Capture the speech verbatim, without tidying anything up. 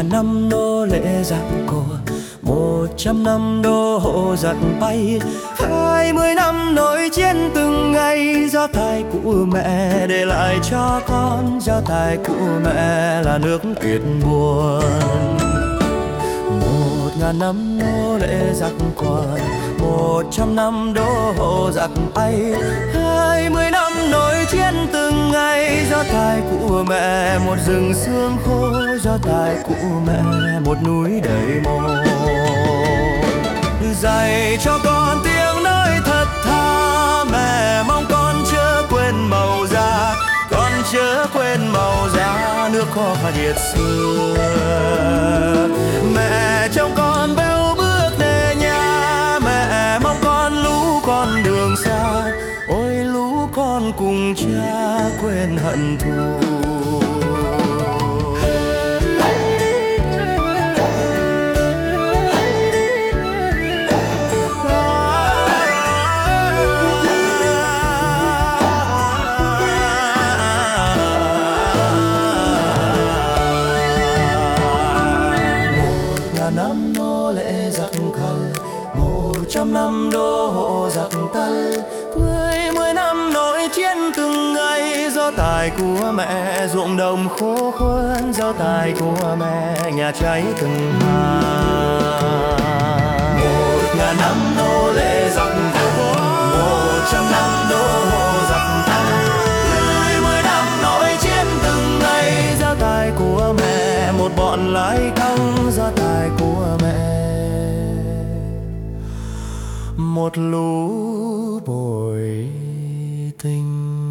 ngàn năm nô lệ giặc cò, một trăm năm đô hộ giặc bay, hai mươi năm nỗi chiến từng ngày. Gia tài của mẹ để lại cho con, gia tài của mẹ là nước tuyệt buồn. Một ngàn năm nô lệ giặc còn, một trăm năm đô hộ giặc bay, hai mươi năm nỗi chiến từng ngày. Gia tài của mẹ một rừng xương khô, gia tài của mẹ một núi đầy mồ. Dạy cho con tiếng nói thật tha, mẹ mong con chớ quên màu da, con chớ quên màu da nước kho nhiệt xưa. Mẹ trông con béo bước về nhà, mẹ mong con lũ con đường xa, ôi lũ con cùng cha quên hận thù. Năm nô lệ giặc cằn, một trăm năm đô hộ giặc tây, mười mươi năm nỗi chiến từng ngày. Do tài của mẹ ruộng đồng khô khuân, do tài của mẹ nhà cháy từng hàng. Một ngàn năm nô lệ giặc cằn, một trăm năm đô hộ giặc tây, mười mươi năm nỗi chiến từng ngày. Do tài của mẹ một bọn lái căng, do tài của mẹ một lũ bội tình.